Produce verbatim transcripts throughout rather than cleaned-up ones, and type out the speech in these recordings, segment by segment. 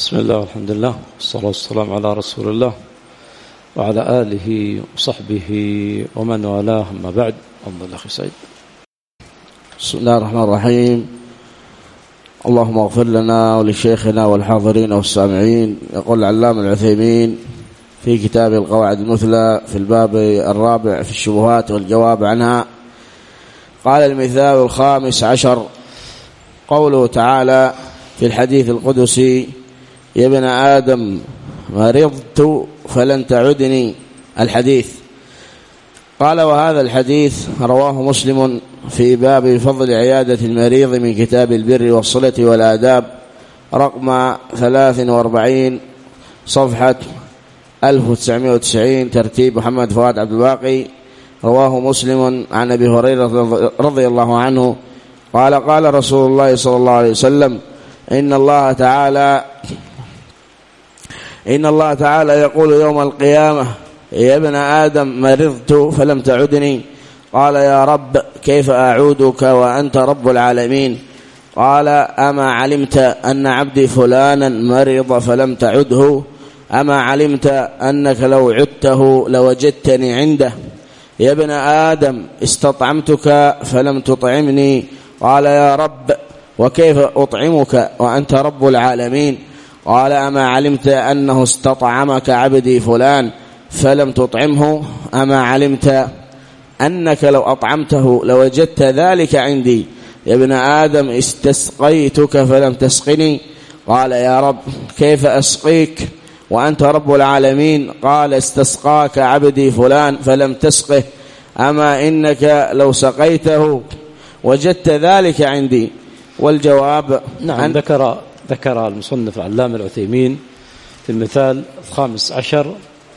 بسم الله والحمد لله والصلاة والسلام على رسول الله وعلى آله وصحبه ومن والاه. أما بعد، أفضل أخي سعيد. بسم الله الرحمن الرحيم. اللهم اغفر لنا ولشيخنا والحاضرين والسامعين. يقول العلامة العثيمين في كتاب القواعد المثلى في الباب الرابع في الشبهات والجواب عنها، قال: المثال الخامس عشر قوله تعالى في الحديث القدسي: يا ابن آدم مرضت فلن تعدني. الحديث. قال: وهذا الحديث رواه مسلم في باب فضل عيادة المريض من كتاب البر والصلة والآداب رقم ثلاث وأربعين صفحة ألف وتسعمائة وتسعين ترتيب محمد فؤاد عبد الباقي. رواه مسلم عن أبي هريرة رضي الله عنه قال: قال رسول الله صلى الله عليه وسلم: إن الله تعالى إن الله تعالى يقول يوم القيامة: يا ابن آدم مرضت فلم تعدني. قال: يا رب كيف أعودك وأنت رب العالمين؟ قال: أما علمت أن عبدي فلانا مرض فلم تعده؟ أما علمت أنك لو عدته لوجدتني عنده؟ يا ابن آدم استطعمتك فلم تطعمني. قال: يا رب وكيف أطعمك وأنت رب العالمين؟ قال: أما علمت أنه استطعمك عبدي فلان فلم تطعمه؟ أما علمت أنك لو أطعمته لوجدت ذلك عندي؟ يا ابن آدم استسقيتك فلم تسقني. قال: يا رب كيف أسقيك وأنت رب العالمين؟ قال: استسقاك عبدي فلان فلم تسقه. أما إنك لو سقيته وجدت ذلك عندي. والجواب: نعم. ذكر ذكر المصنف العلامة العثيمين في المثال الخامس عشر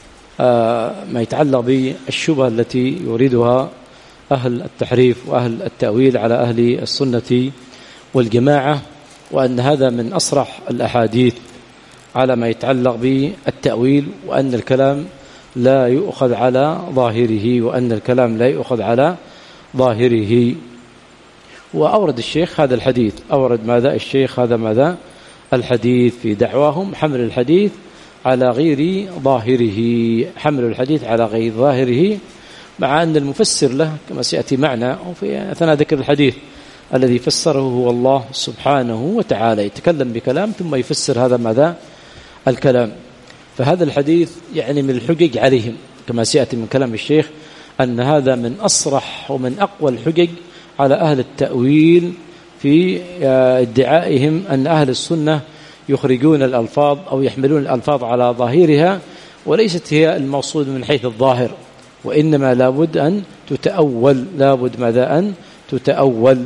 ما يتعلق بالشبهة التي يريدها أهل التحريف وأهل التأويل على أهل السنة والجماعة، وأن هذا من أصرح الأحاديث على ما يتعلق بالتأويل، وأن الكلام لا يؤخذ على ظاهره وأن الكلام لا يؤخذ على ظاهره. وأورد الشيخ هذا الحديث. أورد ماذا الشيخ هذا ماذا الحديث في دعواهم حمل الحديث على غير ظاهره، حمل الحديث على غير ظاهره، مع أن المفسر له كما سيأتي معنا وفي أثناء ذكر الحديث الذي فسره هو الله سبحانه وتعالى، يتكلم بكلام ثم يفسر هذا ماذا الكلام. فهذا الحديث يعني من الحجج عليهم كما سيأتي من كلام الشيخ، أن هذا من أصرح ومن أقوى الحجج على أهل التأويل في ادعائهم أن أهل السنة يخرجون الألفاظ أو يحملون الألفاظ على ظاهرها، وليست هي المقصود من حيث الظاهر، وإنما لابد أن تتأول، لابد ماذا أن تتأول.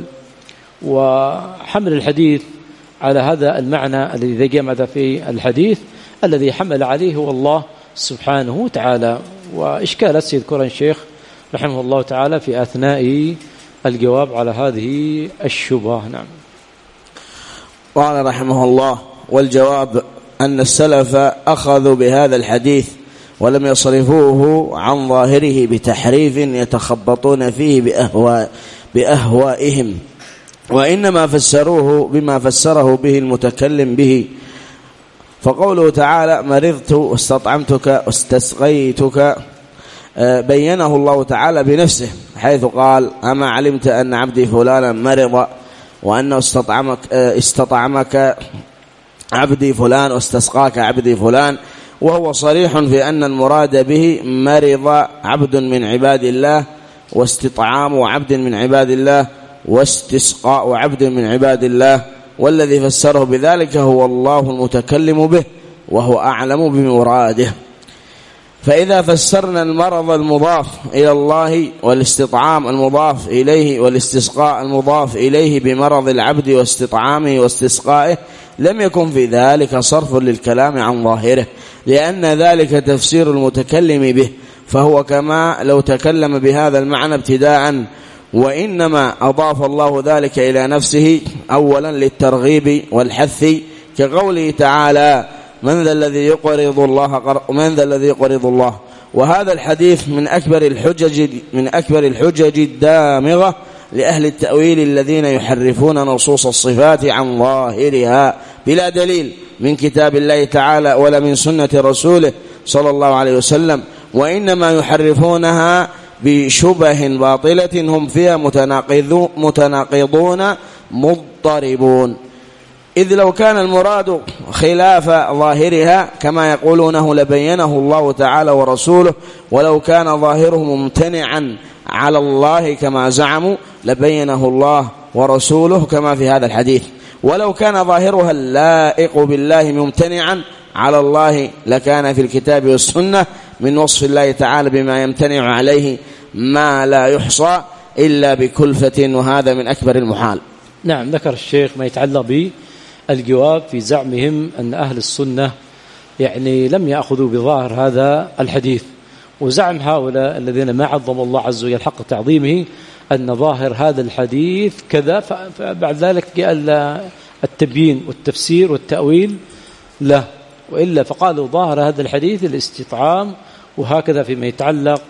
وحمل الحديث على هذا المعنى الذي جاء ماذا في الحديث الذي حمل عليه هو الله سبحانه وتعالى. وإشكالات سيذكرها الشيخ رحمه الله تعالى في أثناء الجواب على هذه الشبهة. نعم. قال رحمه الله: والجواب أن السلف أخذوا بهذا الحديث ولم يصرفوه عن ظاهره بتحريف يتخبطون فيه بأهواء بأهوائهم، وإنما فسروه بما فسره به المتكلم به. فقوله تعالى: مرضت واستطعمتك واستسقيتك بينه الله تعالى بنفسه، حيث قال: أما علمت أن عبدي فلانا مرض وأنه استطعمك, استطعمك عبدي فلان واستسقاك عبدي فلان، وهو صريح في أن المراد به مرض عبد من عباد الله، واستطعام عبد من عباد الله، واستسقاء عبد من عباد الله، والذي فسره بذلك هو الله المتكلم به وهو أعلم بمراده. فإذا فسرنا المرض المضاف إلى الله والاستطعام المضاف إليه والاستسقاء المضاف إليه بمرض العبد واستطعامه واستسقائه، لم يكن في ذلك صرف للكلام عن ظاهره، لأن ذلك تفسير المتكلم به، فهو كما لو تكلم بهذا المعنى ابتداء، وإنما أضاف الله ذلك إلى نفسه أولا للترغيب والحث، كقوله تعالى: من ذا الذي يقرض الله من ذا الذي يقرض الله. وهذا الحديث من أكبر الحجج من أكبر الحجج الدامغة لأهل التأويل الذين يحرفون نصوص الصفات عن ظاهرها بلا دليل، من كتاب الله تعالى ولا من سنة رسوله صلى الله عليه وسلم، وإنما يحرفونها بشبه باطلة هم فيها متناقضون مضطربون. إذ لو كان المراد خلاف ظاهرها كما يقولونه لبينه الله تعالى ورسوله، ولو كان ظاهره ممتنعا على الله كما زعموا لبينه الله ورسوله كما في هذا الحديث، ولو كان ظاهرها اللائق بالله ممتنعا على الله لكان في الكتاب والسنة من وصف الله تعالى بما يمتنع عليه ما لا يحصى إلا بكلفة، وهذا من أكبر المحال. نعم، ذكر الشيخ ما يتعلق بالجواب في زعمهم أن أهل السنة يعني لم يأخذوا بظاهر هذا الحديث، وزعم هؤلاء الذين ما عظم الله عز وجل حق تعظيمه أن ظاهر هذا الحديث كذا، فبعد ذلك جاء التبيين والتفسير والتأويل له، وإلا فقالوا ظاهر هذا الحديث الاستطعام، وهكذا فيما يتعلق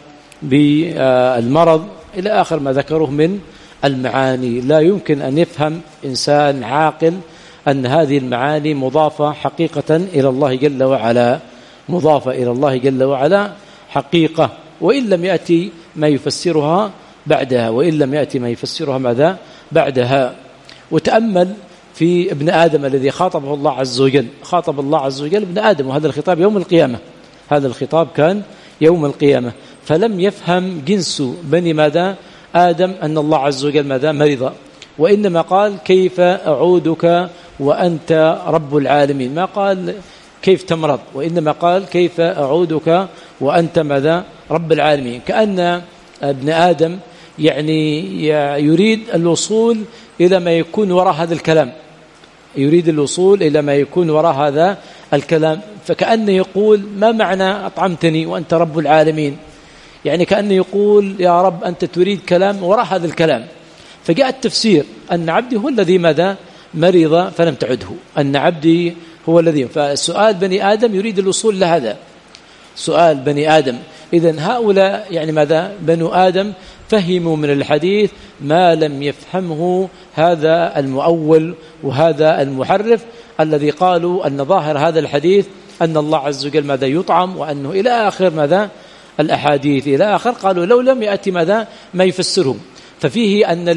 بالمرض إلى آخر ما ذكروه من المعاني. لا يمكن أن يفهم إنسان عاقل أن هذه المعاني مضافة حقيقة إلى الله جل وعلا، مضافة إلى الله جل وعلا حقيقة، وإن لم يأتي ما يفسرها بعدها، وإن لم يأتي ما يفسرها ماذا بعدها. وتأمل في ابن آدم الذي خاطبه الله عز وجل، خاطب الله عز وجل ابن آدم، وهذا الخطاب يوم القيامة، هذا الخطاب كان يوم القيامة، فلم يفهم جنس بني ماذا آدم أن الله عز وجل ماذا مرض، وإنما قال كيف أعودك وأنت رب العالمين، ما قال كيف تمرض، وإنما قال كيف أعودك وأنت ماذا رب العالمين، كأن ابن آدم يعني يريد الوصول إلى ما يكون وراء هذا الكلام، يريد الوصول إلى ما يكون وراء هذا الكلام، فكأنه يقول ما معنى أطعمتني وأنت رب العالمين، يعني كأنه يقول يا رب أنت تريد كلام وراء هذا الكلام. فجاء التفسير أن عبدي هو الذي ماذا مرض فلم تعده، أن عبدي هو الذي، فسؤال بني آدم يريد الوصول لهذا سؤال بني آدم. إذن هؤلاء يعني ماذا بنو آدم فهموا من الحديث ما لم يفهمه هذا المؤول وهذا المحرف الذي قالوا أن ظاهر هذا الحديث أن الله عز وجل ماذا يطعم، وأنه إلى آخر ماذا الأحاديث إلى آخر، قالوا لو لم يأتي ماذا ما يفسرهم. ففيه أن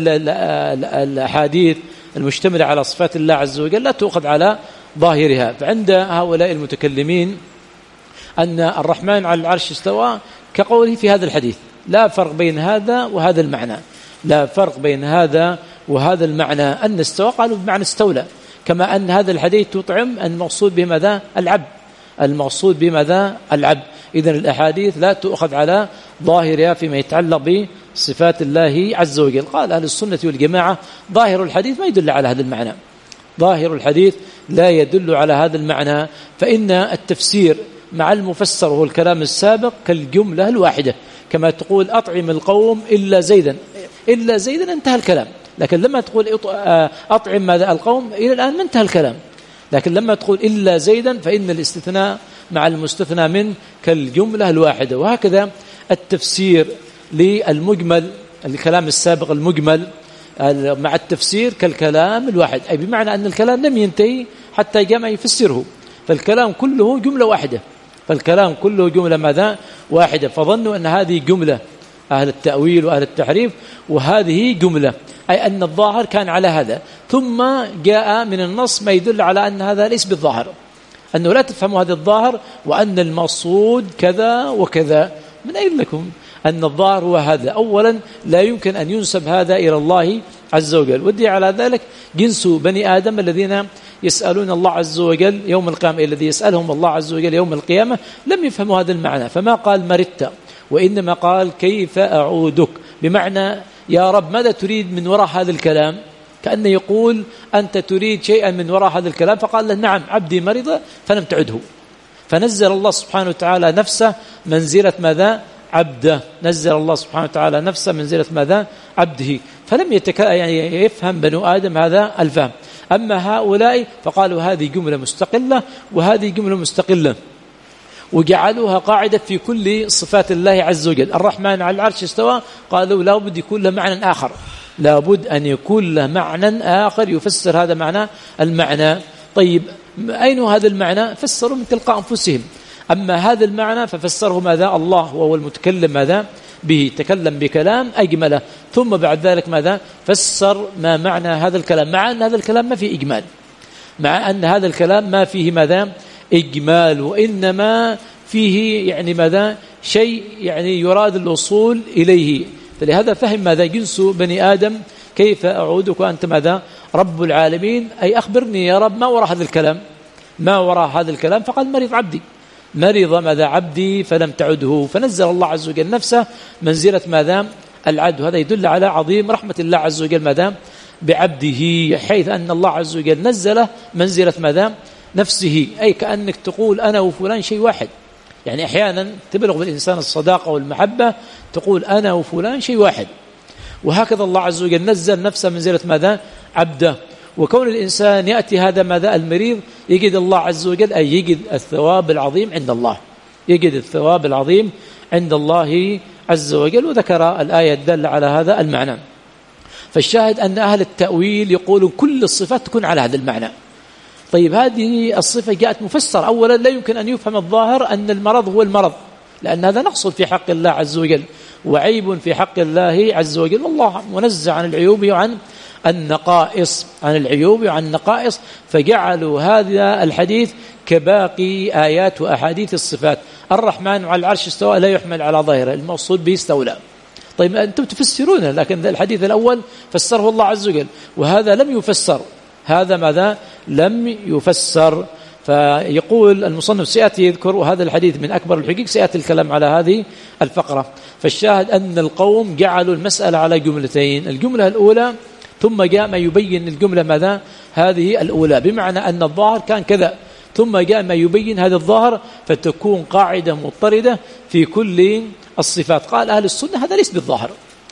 الأحاديث المشتملة على صفات الله عز وجل لا تؤخذ على ظاهرها. فعند هؤلاء المتكلمين أن الرحمن على العرش استوى كقوله في هذا الحديث، لا فرق بين هذا وهذا المعنى، لا فرق بين هذا وهذا المعنى، أن استوى قالوا بمعنى استولى، كما أن هذا الحديث تطعم المقصود بماذا العبد، المقصود بماذا العبد. إذن الأحاديث لا تؤخذ على ظاهرها فيما يتعلق بصفات الله عز وجل. قال أهل السنة والجماعة ظاهر الحديث ما يدل على هذا المعنى، ظاهر الحديث لا يدل على هذا المعنى، فإن التفسير مع المفسر وهو الكلام السابق كالجملة الواحدة، كما تقول أطعم القوم إلا زيدا، إلا زيدا انتهى الكلام، لكن لما تقول أطعم ماذا القوم إلى الآن ما انتهى الكلام، لكن لما تقول إلا زيدا فإن الاستثناء مع المستثنى من كالجملة الواحدة. وهكذا التفسير للمجمل، الكلام السابق المجمل مع التفسير كالكلام الواحد، أي بمعنى أن الكلام لم ينتهي حتى جاء ما يفسره، فالكلام كله جملة واحدة، فالكلام كله جملة ماذا واحدة، فظنوا أن هذه جملة أهل التأويل وأهل التحريف وهذه جملة، أي أن الظاهر كان على هذا، ثم جاء من النص ما يدل على أن هذا ليس بالظاهر، أنه لا تفهموا هذا الظاهر وأن المقصود كذا وكذا. من أين لكم أن الظاهر هو هذا؟ أولا لا يمكن أن ينسب هذا إلى الله عز وجل، ودي على ذلك جنس بني آدم الذين يسألون الله عز وجل يوم القيامة، الذي يسألهم الله عز وجل يوم القيامة لم يفهموا هذا المعنى، فما قال مرضت، وإنما قال كيف أعودك، بمعنى يا رب ماذا تريد من وراء هذا الكلام، كأنه يقول أنت تريد شيئا من وراء هذا الكلام، فقال له نعم عبدي مرض فلم تعده، فنزل الله سبحانه وتعالى نفسه منزلة ماذا عبده، نزل الله سبحانه وتعالى نفسه منزلة ماذا عبده، فلم يتك... يعني يفهم بنو آدم هذا الفهم. أما هؤلاء فقالوا هذه جملة مستقلة وهذه جملة مستقلة، وجعلوها قاعدة في كل صفات الله عز وجل. الرحمن على العرش استوى، قالوا لا بد يكون له معنى آخر، لا بد أن يكون له معنى آخر يفسر هذا معنى المعنى. طيب أين هذا المعنى؟ فسروا من تلقاء أنفسهم. أما هذا المعنى ففسره ماذا؟ الله وهو المتكلم ماذا؟ به، تكلم بكلام أجمله، ثم بعد ذلك ماذا؟ فسر ما معنى هذا الكلام، مع أن هذا الكلام ما فيه إجمال، مع أن هذا الكلام ما فيه ماذا؟ إجمال، وإنما فيه يعني ماذا؟ شيء يعني يراد الوصول إليه. فلهذا فهم ماذا؟ جنس بني آدم كيف أعودك وأنت ماذا؟ رب العالمين، أي أخبرني يا رب ما وراء هذا الكلام، ما وراء هذا الكلام. فقال مريض عبدي، مرض ماذا؟ عبدي فلم تعده، فنزل الله عز وجل نفسه منزلة ماذا؟ العد. وهذا يدل على عظيم رحمة الله عز وجل ماذا؟ بعبده، حيث أن الله عز وجل نزله منزلة ماذا؟ نفسه، أي كأنك تقول أنا وفلان شيء واحد. يعني أحيانا تبلغ بالإنسان الصداقة والمحبة تقول أنا وفلان شيء واحد، وهكذا الله عز وجل نزل نفسه منزلة ماذا؟ عبده. وكون الإنسان يأتي هذا ماذا؟ المريض يجد الله عز وجل، أي يجد الثواب العظيم عند الله، يجد الثواب العظيم عند الله عز وجل. وذكر الآية الدالة على هذا المعنى. فالشاهد أن أهل التأويل يقولون كل الصفات تكون على هذا المعنى. طيب هذه الصفة جاءت مفسر. أولا لا يمكن أن يفهم الظاهر أن المرض هو المرض، لأن هذا نقص في حق الله عز وجل وعيب في حق الله عز وجل، والله منزه عن العيوب وعن النقائص، عن العيوب وعن النقائص. فجعلوا هذا الحديث كباقي آيات وأحاديث الصفات. الرحمن على العرش استوى لا يحمل على ظاهره، المقصود به استولى. طيب أنتم تفسرونه، لكن الحديث الأول فسره الله عز وجل، وهذا لم يفسر، هذا ماذا؟ لم يفسر. فيقول المصنف سيأتي يذكر، وهذا الحديث من أكبر الحقيق، سيأتي الكلام على هذه الفقرة. فالشاهد أن القوم جعلوا المسألة على جملتين، الجملة الأولى ثم جاء ما يبين الجملة ماذا؟ هذه الأولى، بمعنى أن الظاهر كان كذا، ثم جاء ما يبين هذا الظاهر، فتكون قاعدة مضطردة في كل الصفات. قال أهل السنة هذا ليس بالظاهر،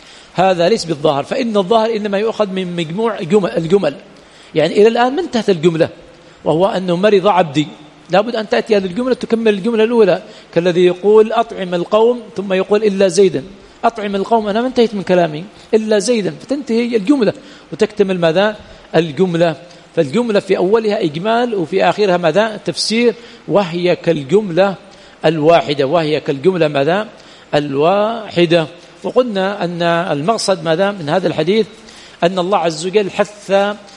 هذا ليس بالظاهر، فإن الظاهر إنما يؤخذ من مجموع جمل الجمل. يعني إلى الآن ما انتهت الجملة، وهو أنه مرض عبدي، لابد أن تأتي هذه الجملة تكمل الجملة الأولى، كالذي يقول أطعم القوم ثم يقول إلا زيدا، أطعم القوم أنا ما انتهيت من كلامي إلا زيدا، فتنتهي الجملة وتكتمل ماذا؟ الجملة. فالجملة في أولها إجمال وفي آخرها ماذا؟ تفسير، وهي كالجملة الواحدة، وهي كالجملة ماذا؟ الواحدة. وقلنا أن المقصد ماذا من هذا الحديث؟ أن الله عز وجل حث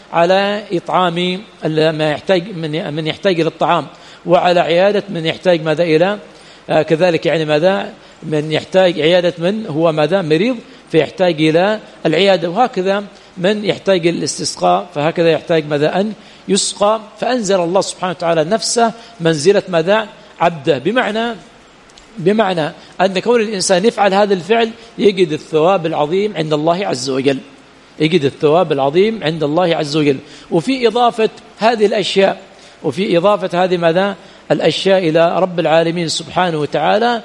على إطعام ما يحتاج من من يحتاج إلى الطعام، وعلى عيادة من يحتاج ماذا إلى آه كذلك يعني ماذا من يحتاج عيادة من هو ماذا مريض فيحتاج إلى العيادة، وهكذا من يحتاج الاستسقاء فهكذا يحتاج ماذا أن يسقى. فأنزل الله سبحانه وتعالى نفسه منزلة ماذا؟ عبده، بمعنى بمعنى أن كون الإنسان يفعل هذا الفعل يجد الثواب العظيم عند الله عز وجل، يجد الثواب العظيم عند الله عز وجل. وفي إضافة هذه الأشياء وفي إضافة هذه ماذا الأشياء إلى رب العالمين سبحانه وتعالى،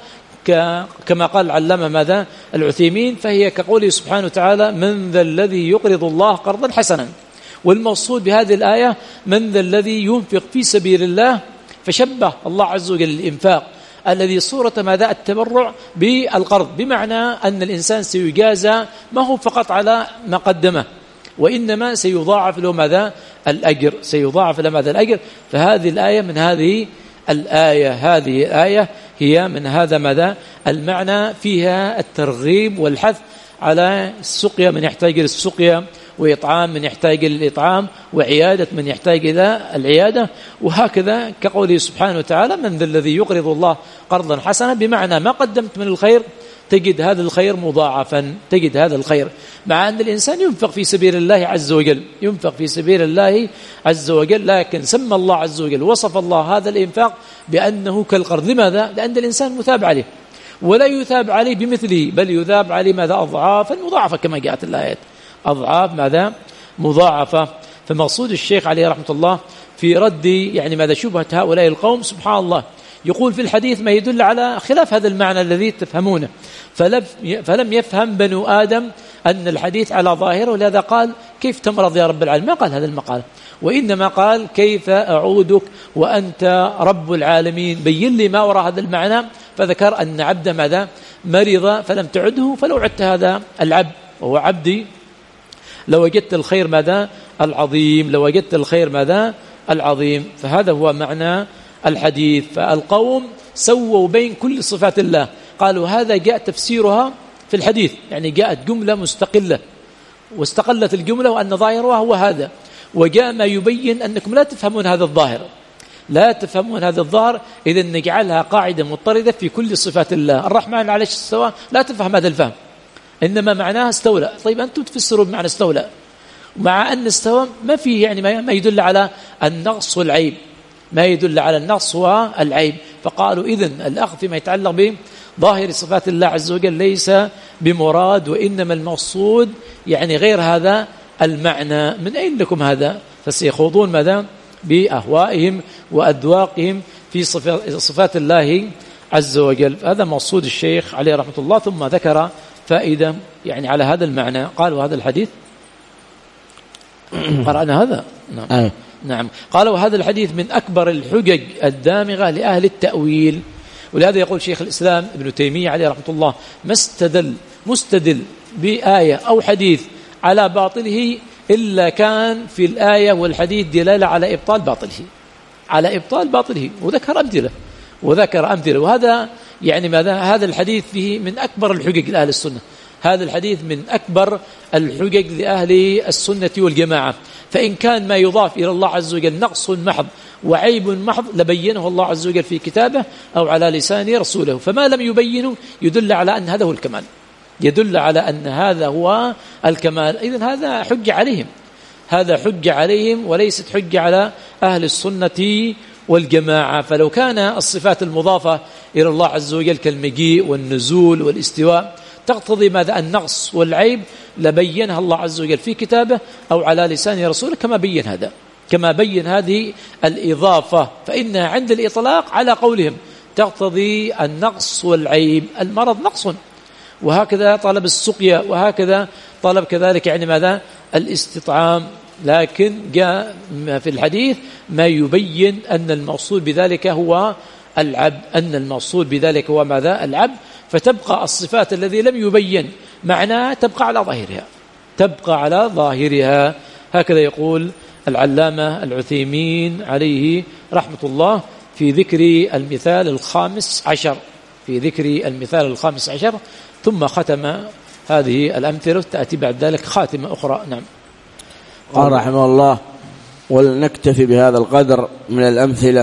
كما قال العلامة ماذا العثيمين، فهي كقوله سبحانه وتعالى من ذا الذي يقرض الله قرضا حسنا. والمقصود بهذه الآية من ذا الذي ينفق في سبيل الله، فشبه الله عز وجل الإنفاق الذي صورة ماذا التبرع بالقرض، بمعنى أن الإنسان سيجازى ما هو فقط على ما قدمه، وإنما سيضاعف له ماذا الأجر، سيضاعف له ماذا الأجر. فهذه الآية من هذه الآية هذه الآية هي من هذا ماذا المعنى، فيها الترغيب والحث على السقيا من يحتاج إلى السقيا، وإطعام من يحتاج إلى الإطعام، وعيادة من يحتاج إلى العيادة. وهكذا كقوله سبحانه وتعالى من ذا الذي يقرض الله قرضا حسنا، بمعنى ما قدمت من الخير تجد هذا الخير مضاعفا، تجد هذا الخير، مع أن الإنسان ينفق في سبيل الله عز وجل، ينفق في سبيل الله عز وجل، لكن سمى الله عز وجل وصف الله هذا الإنفاق بأنه كالقرض. لماذا؟ لأن الإنسان مثاب عليه، ولا يثاب عليه بمثله، بل يثاب عليه ماذا أضعافا مضاعفة، كما جاءت الآيات أضعاف ماذا مضاعفة. فمقصود الشيخ عليه رحمة الله في رد يعني ماذا شبهة هؤلاء القوم، سبحان الله يقول في الحديث ما يدل على خلاف هذا المعنى الذي تفهمونه، فلم يفهم بنو آدم أن الحديث على ظاهره، ولهذا قال كيف تمرض يا رب العالمين، ما قال هذا المقال، وإنما قال كيف أعودك وأنت رب العالمين، بين لي ما وراء هذا المعنى. فذكر أن عبد ماذا مرض فلم تعده، فلو عدت هذا العبد وهو عبدي لو وجدت الخير ماذا العظيم، لو وجدت الخير ماذا العظيم. فهذا هو معنى الحديث. فالقوم سووا بين كل صفات الله، قالوا هذا جاء تفسيرها في الحديث، يعني جاءت جملة مستقلة واستقلت الجملة وأن ظاهرها هو هذا، وجاء ما يبين أنكم لا تفهمون هذا الظاهر، لا تفهمون هذا الظاهر، إذا نجعلها قاعدة مضطردة في كل صفات الله. الرحمن على العرش استوى، لا تفهم هذا الفهم، إنما معناها استولى. طيب أنتم تفسروا بمعنى استولى، مع أن استوى ما فيه يعني ما يدل على النقص والعيب، ما يدل على النقص والعيب. فقالوا إذن الأخذ فيما يتعلق بظاهر صفات الله عز وجل ليس بمراد، وإنما المقصود يعني غير هذا المعنى. من أين لكم هذا؟ فسيخوضون ماذا؟ بأهوائهم وأذواقهم في صفات الله عز وجل. هذا مقصود الشيخ عليه رحمة الله. ثم ذكر فائدة يعني على هذا المعنى، قالوا هذا الحديث قرأنا هذا نعم. آه. نعم قالوا هذا الحديث من أكبر الحجج الدامغة لأهل التأويل. ولهذا يقول شيخ الإسلام ابن تيمية عليه رحمة الله ما استدل مستدل بآية أو حديث على باطله إلا كان في الآية والحديث دلالة على إبطال باطله، على إبطال باطله، وذكر أمثلة وذكر أمثلة. وهذا يعني ماذا؟ هذا الحديث فيه من أكبر الحجج لأهل السنة، هذا الحديث من أكبر الحجج لأهل السنة والجماعة. فإن كان ما يضاف إلى الله عز وجل نقص محض وعيب محض لبينه الله عز وجل في كتابه أو على لسان رسوله، فما لم يبينه يدل على أن هذا هو الكمال، يدل على أن هذا هو الكمال. إذن هذا حجة عليهم، هذا حجة عليهم وليست حجة على أهل السنة والجماعة. فلو كان الصفات المضافة إلى الله عز وجل كالمجيء والنزول والاستواء تقتضي ماذا؟ النقص والعيب لبينها الله عز وجل في كتابه أو على لسان رسوله كما بين هذا، كما بين هذه الإضافة. فإنها عند الإطلاق على قولهم تقتضي النقص والعيب. المرض نقص، وهكذا طلب السقيا، وهكذا طلب كذلك يعني ماذا؟ الاستطعام. لكن جاء في الحديث ما يبين أن المقصود بذلك هو العبد، أن المقصود بذلك هو ماذا؟ العبد. فتبقى الصفات الذي لم يبين معناها تبقى على ظاهرها، تبقى على ظاهرها. هكذا يقول العلامة العثيمين عليه رحمة الله في ذكر المثال الخامس عشر، في ذكر المثال الخامس عشر. ثم ختم هذه الأمثلة، تأتي بعد ذلك خاتمة أخرى. نعم. قال رحمه الله: ولنكتفي بهذا القدر من الأمثلة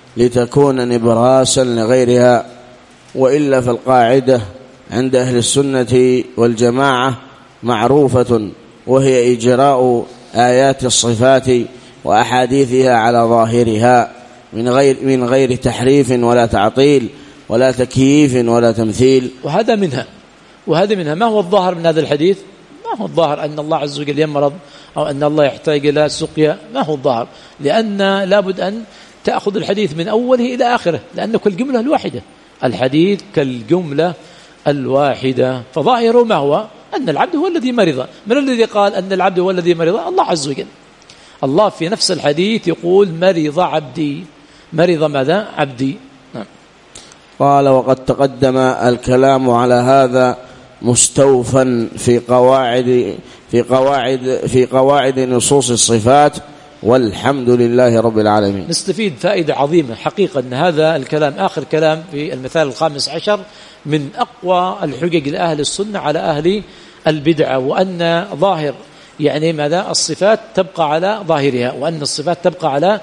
لتكون نبراسا لغيرها، وإلا فالقاعدة عند أهل السنة والجماعة معروفة، وهي إجراء آيات الصفات وأحاديثها على ظاهرها من غير من غير تحريف ولا تعطيل ولا تكييف ولا تمثيل. وهذا منها وهذا منها ما هو الظاهر من هذا الحديث؟ ما هو الظاهر أن الله عز وجل يمرض أو أن الله يحتاج إلى سقيا، ما هو الظاهر، لأن لابد أن تأخذ الحديث من أوله إلى آخره، لأنه كالجملة الواحدة، الحديث كالجملة الواحدة. فظاهره ما هو؟ أن العبد هو الذي مرض. من الذي قال أن العبد هو الذي مرض؟ الله عز وجل. الله في نفس الحديث يقول مرض عبدي، مرض ماذا؟ عبدي. نعم. قال: وقد تقدم الكلام على هذا مستوفا في قواعد في قواعد في قواعد نصوص الصفات، والحمد لله رب العالمين. نستفيد فائدة عظيمة حقيقة أن هذا الكلام آخر كلام في المثال الخامس عشر من أقوى الحجج لأهل السنة على أهل البدعة، وأن ظاهر يعني ماذا؟ الصفات تبقى على ظاهرها، وأن الصفات تبقى على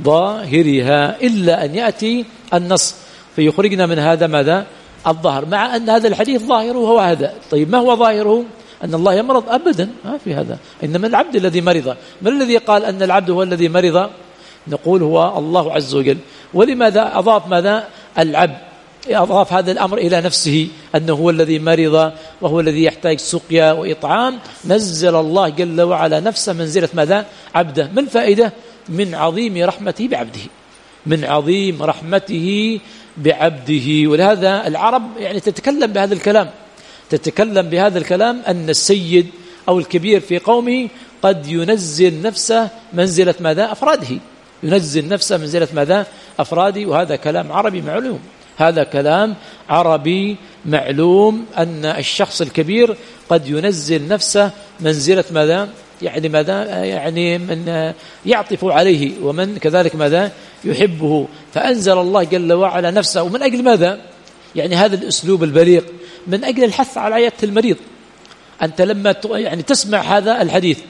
ظاهرها إلا أن يأتي النص فيخرجنا من هذا ماذا؟ الظاهر، مع أن هذا الحديث ظاهره هو هذا. طيب ما هو ظاهره؟ أن الله يمرض؟ أبدا، ما في هذا، إنما العبد الذي مرض. من الذي قال أن العبد هو الذي مرض؟ نقول هو الله عز وجل. ولماذا أضاف ماذا؟ العبد، أضاف هذا الأمر إلى نفسه أنه هو الذي مرض وهو الذي يحتاج سقيا وإطعام. نزل الله جل وعلا نفسه منزلة ماذا؟ عبده. من فائدة؟ من عظيم رحمته بعبده، من عظيم رحمته بعبده. ولهذا العرب يعني تتكلم بهذا الكلام، تتكلم بهذا الكلام أن السيد أو الكبير في قومه قد ينزل نفسه منزلة ماذا؟ أفراده، ينزل نفسه منزلة ماذا؟ أفراده. وهذا كلام عربي معلوم، هذا كلام عربي معلوم أن الشخص الكبير قد ينزل نفسه منزلة ماذا؟ يعني ماذا يعني من يعطف عليه ومن كذلك ماذا يحبه. فأنزل الله جل وعلا نفسه. ومن أجل ماذا؟ يعني هذا الأسلوب البليغ من أجل الحث على عيادة المريض. أنت لما يعني تسمع هذا الحديث،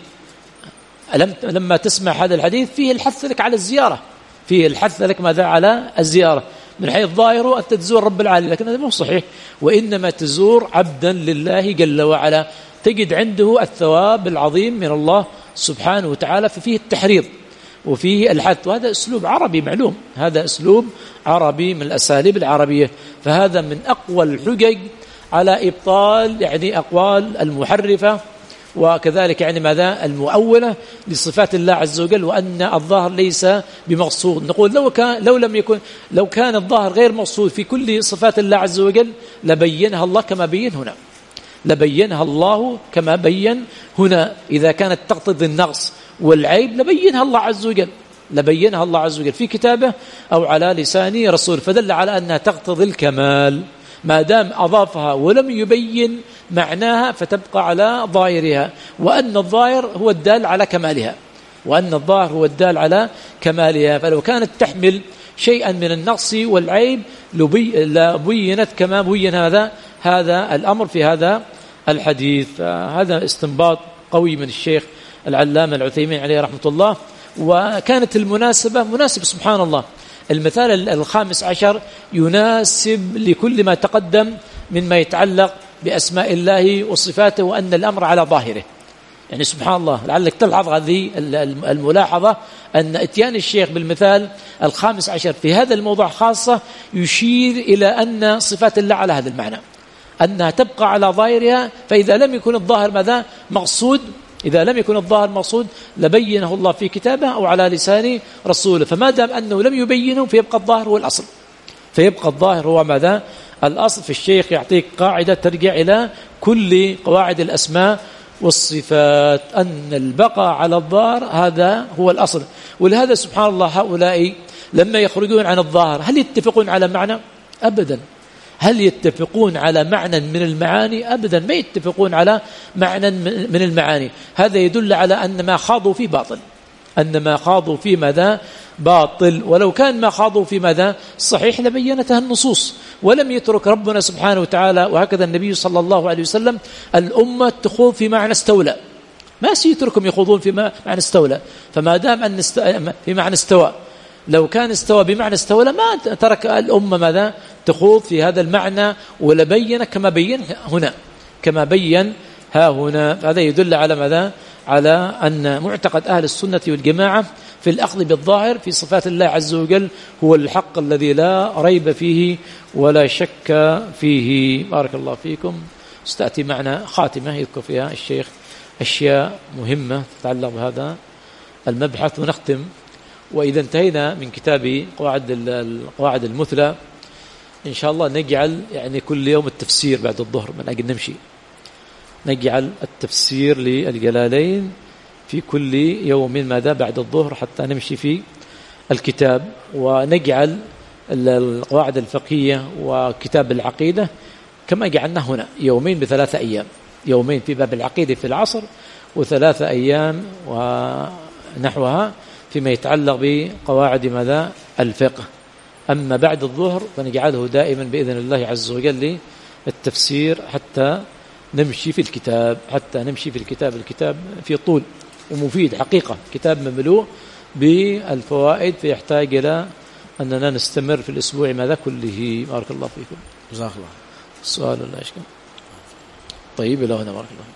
لما تسمع هذا الحديث فيه الحث لك على الزيارة، فيه الحث لك ماذا على الزيارة. من حيث ظاهره أنت تزور رب العالمين، لكن هذا مو صحيح. وإنما تزور عبدا لله جل وعلا، تجد عنده الثواب العظيم من الله سبحانه وتعالى. ففيه التحريض وفيه الحث، وهذا أسلوب عربي معلوم، هذا أسلوب عربي من الأساليب العربية. فهذا من أقوى الحجج على إبطال يعني أقوال المحرفة وكذلك يعني ماذا المؤولة لصفات الله عز وجل، وأن الظاهر ليس بمقصود. نقول لو كان لو لم يكن لو كان الظاهر غير مقصود في كل صفات الله عز وجل لبينها الله كما بين هنا، لبينها الله كما بين هنا. إذا كانت تقتضي النقص والعيب لبينها الله عز وجل، لبينها الله عز وجل في كتابه أو على لسان رسول، فدل على أنها تقتضي الكمال. ما دام أضافها ولم يبين معناها فتبقى على ظاهرها، وأن الظاهر هو الدال على كمالها، وأن الظاهر هو الدال على كمالها. فلو كانت تحمل شيئا من النقص والعيب لبينت كما بين هذا هذا الأمر في هذا الحديث. هذا استنباط قوي من الشيخ العلامة العثيمين عليه رحمة الله. وكانت المناسبة مناسب سبحان الله. المثال الخامس عشر يناسب لكل ما تقدم مما يتعلق بأسماء الله وصفاته، وأن الأمر على ظاهره. يعني سبحان الله، لعلك تلحظ هذه الملاحظة أن اتيان الشيخ بالمثال الخامس عشر في هذا الموضوع خاصة يشير إلى أن صفات الله على هذا المعنى، أنها تبقى على ظاهرها. فإذا لم يكن الظاهر ماذا مقصود إذا لم يكن الظاهر مقصود لبينه الله في كتابه أو على لسان رسوله. فما دام أنه لم يبينه فيبقى الظاهر هو الأصل، فيبقى الظاهر هو ماذا الأصل. في الشيخ يعطيك قاعدة ترجع إلى كل قواعد الأسماء والصفات، أن البقاء على الظاهر هذا هو الأصل. ولهذا سبحان الله هؤلاء لما يخرجون عن الظاهر هل يتفقون على معنى؟ أبدا. هل يتفقون على معنى من المعاني؟ أبدا ما يتفقون على معنى من المعاني. هذا يدل على أن ما خاضوا فيه باطل، أن ما خاضوا فيه ماذا باطل. ولو كان ما خاضوا في ماذا صحيح لبينتها النصوص. ولم يترك ربنا سبحانه وتعالى وهكذا النبي صلى الله عليه وسلم الأمة تخوض في معنى استولى، ما سيتركهم يخوضون في معنى استولى. فما دام أن است... في معنى استوى، لو كان استوى بمعنى استولى ما ترك الأمة ماذا تخوض في هذا المعنى، ولبين كما بين هنا كما بين ها هنا. هذا يدل على ماذا على أن معتقد أهل السنة والجماعة في الأخذ بالظاهر في صفات الله عز وجل هو الحق الذي لا ريب فيه ولا شك فيه. بارك الله فيكم. ستأتي معنا خاتمة يذكر فيها الشيخ أشياء مهمة تتعلق بهذا المبحث ونختم. وإذا انتهينا من كتاب قواعد القواعد المثلى إن شاء الله نجعل يعني كل يوم التفسير بعد الظهر من أجل نمشي، نجعل التفسير للجلالين في كل يوم ماذا بعد الظهر حتى نمشي في الكتاب، ونجعل القواعد الفقهية وكتاب العقيدة كما جعلنا هنا يومين بثلاثة أيام، يومين في باب العقيدة في العصر وثلاثة أيام ونحوها فيما يتعلق بقواعد ماذا الفقه. أما بعد الظهر فنجعله دائما بإذن الله عز وجل التفسير حتى نمشي في الكتاب حتى نمشي في الكتاب الكتاب في طول ومفيد حقيقة، كتاب مملوء بالفوائد فيحتاج إلى أننا نستمر في الأسبوع ماذا كله. بارك الله فيكم. جزاك الله. السؤال ولا أشكال؟ طيب إلى هنا. بارك الله.